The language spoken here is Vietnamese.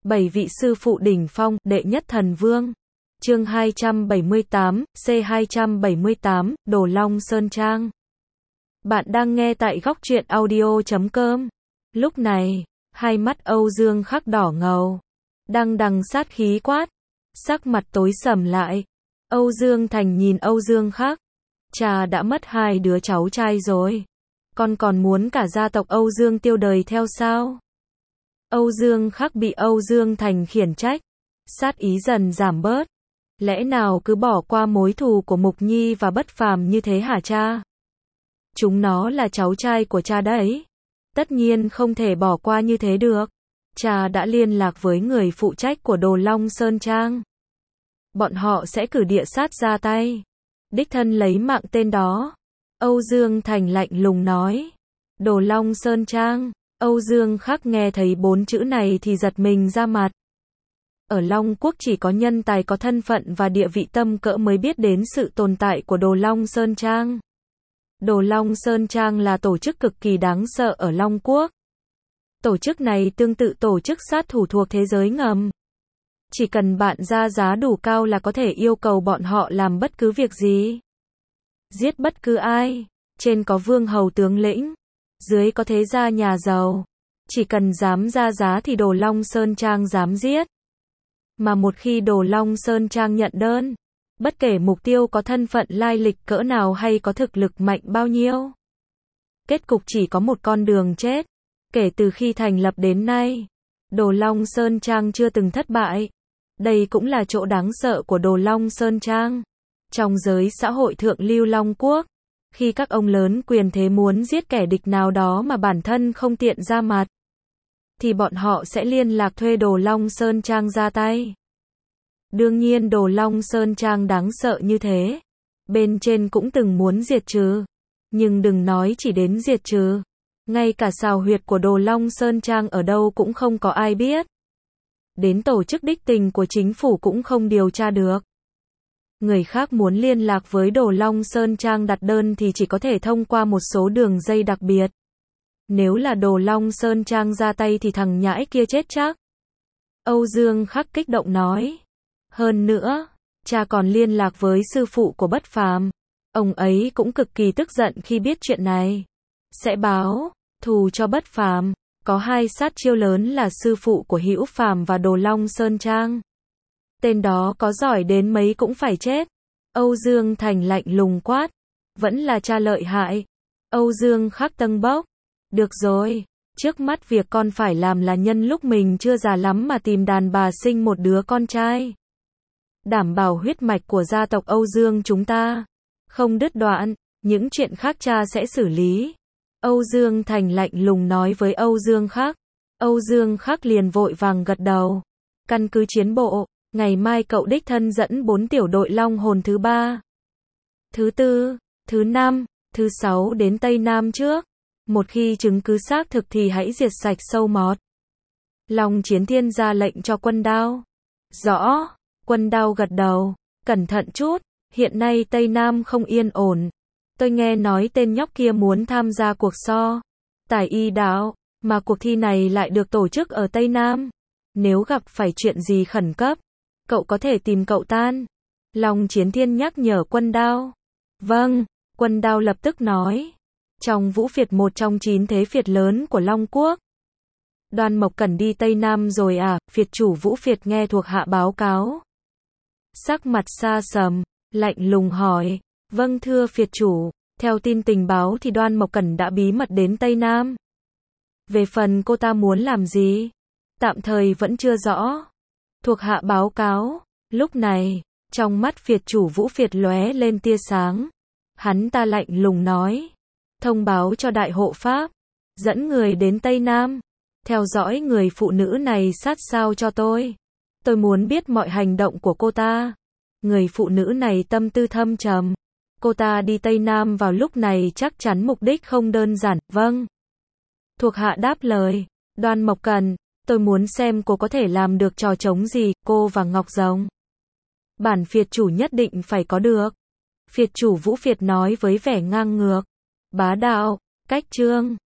7 vị sư phụ đỉnh phong, đệ nhất thần vương. Chương 278, C278, Đồ Long Sơn Trang. Bạn đang nghe tại góc truyện audio.com. Lúc này, hai mắt Âu Dương Khắc đỏ ngầu, đang đằng sát khí quát, sắc mặt tối sầm lại. Âu Dương Thành nhìn Âu Dương Khắc, cha đã mất 2 đứa cháu trai rồi, con còn muốn cả gia tộc Âu Dương tiêu đời theo sao? Âu Dương Khắc bị Âu Dương Thành khiển trách, sát ý dần giảm bớt. Lẽ nào cứ bỏ qua mối thù của Mục Nhi và Bất Phàm như thế hả cha? Chúng nó là cháu trai của cha đấy. Tất nhiên không thể bỏ qua như thế được. Cha đã liên lạc với người phụ trách của Đồ Long Sơn Trang. Bọn họ sẽ cử địa sát ra tay, đích thân lấy mạng tên đó. Âu Dương Thành lạnh lùng nói. Đồ Long Sơn Trang. Âu Dương Khắc nghe thấy 4 chữ này thì giật mình ra mặt. Ở Long Quốc chỉ có nhân tài có thân phận và địa vị tầm cỡ mới biết đến sự tồn tại của Đồ Long Sơn Trang. Đồ Long Sơn Trang là tổ chức cực kỳ đáng sợ ở Long Quốc. Tổ chức này tương tự tổ chức sát thủ thuộc thế giới ngầm. Chỉ cần bạn ra giá đủ cao là có thể yêu cầu bọn họ làm bất cứ việc gì. Giết bất cứ ai. Trên có vương hầu tướng lĩnh, dưới có thế gia nhà giàu. Chỉ cần dám ra giá thì Đồ Long Sơn Trang dám giết. Mà một khi Đồ Long Sơn Trang nhận đơn, bất kể mục tiêu có thân phận lai lịch cỡ nào hay có thực lực mạnh bao nhiêu, kết cục chỉ có một con đường chết. Kể từ khi thành lập đến nay, Đồ Long Sơn Trang chưa từng thất bại. Đây cũng là chỗ đáng sợ của Đồ Long Sơn Trang. Trong giới xã hội thượng lưu Long Quốc, khi các ông lớn quyền thế muốn giết kẻ địch nào đó mà bản thân không tiện ra mặt, thì bọn họ sẽ liên lạc thuê Đồ Long Sơn Trang ra tay. Đương nhiên Đồ Long Sơn Trang đáng sợ như thế, bên trên cũng từng muốn diệt trừ. Nhưng đừng nói chỉ đến diệt trừ, ngay cả xào huyệt của Đồ Long Sơn Trang ở đâu cũng không có ai biết. Đến tổ chức đích tình của chính phủ cũng không điều tra được. Người khác muốn liên lạc với Đồ Long Sơn Trang đặt đơn thì chỉ có thể thông qua một số đường dây đặc biệt. Nếu là Đồ Long Sơn Trang ra tay thì thằng nhãi kia chết chắc. Âu Dương Khắc kích động nói. Hơn nữa, cha còn liên lạc với sư phụ của Bất Phàm. Ông ấy cũng cực kỳ tức giận khi biết chuyện này. Sẽ báo thù cho Bất Phàm. Có 2 sát chiêu lớn là sư phụ của Hữu Phàm và Đồ Long Sơn Trang. Tên đó có giỏi đến mấy cũng phải chết. Âu Dương Thành lạnh lùng quát. Vẫn là cha lợi hại. Âu Dương Khắc tâng bốc. Được rồi, trước mắt việc con phải làm là nhân lúc mình chưa già lắm mà tìm đàn bà sinh một đứa con trai. Đảm bảo huyết mạch của gia tộc Âu Dương chúng ta không đứt đoạn, những chuyện khác cha sẽ xử lý. Âu Dương Thành lạnh lùng nói với Âu Dương Khắc. Âu Dương Khắc liền vội vàng gật đầu. Căn cứ chiến bộ, ngày mai cậu đích thân dẫn 4 tiểu đội Long Hồn thứ 3, thứ 4, thứ 5, thứ 6 đến Tây Nam trước. Một khi chứng cứ xác thực thì hãy diệt sạch sâu mọt. Long Chiến Thiên ra lệnh cho Quân Đao. Rõ. Quân Đao gật đầu. Cẩn thận chút, hiện nay Tây Nam không yên ổn. Tôi nghe nói tên nhóc kia muốn tham gia cuộc so tài y đạo, mà cuộc thi này lại được tổ chức ở Tây Nam. Nếu gặp phải chuyện gì khẩn cấp, cậu có thể tìm cậu tan. Long Chiến Thiên nhắc nhở Quân Đao. Vâng, Quân Đao lập tức nói. Trong Vũ Phiệt, một trong 9 thế phiệt lớn của Long Quốc. Đoan Mộc Cẩn đi Tây Nam rồi à? Phiệt chủ Vũ Phiệt nghe thuộc hạ báo cáo. Sắc mặt xa sầm, lạnh lùng hỏi. Vâng thưa phiệt chủ, theo tin tình báo thì Đoan Mộc Cẩn đã bí mật đến Tây Nam. Về phần cô ta muốn làm gì? Tạm thời vẫn chưa rõ. Thuộc hạ báo cáo. Lúc này, trong mắt phiệt chủ Vũ Phiệt lóe lên tia sáng. Hắn ta lạnh lùng nói. Thông báo cho Đại Hộ Pháp, dẫn người đến Tây Nam, theo dõi người phụ nữ này sát sao cho tôi. Tôi muốn biết mọi hành động của cô ta. Người phụ nữ này tâm tư thâm trầm. Cô ta đi Tây Nam vào lúc này chắc chắn mục đích không đơn giản. Vâng. Thuộc hạ đáp lời. Đoan Mộc Cẩn, tôi muốn xem cô có thể làm được trò trống gì, cô và Ngọc Rồng. Bản phiệt chủ nhất định phải có được. Phiệt chủ Vũ Phiệt nói với vẻ ngang ngược, bá đạo, cách trương.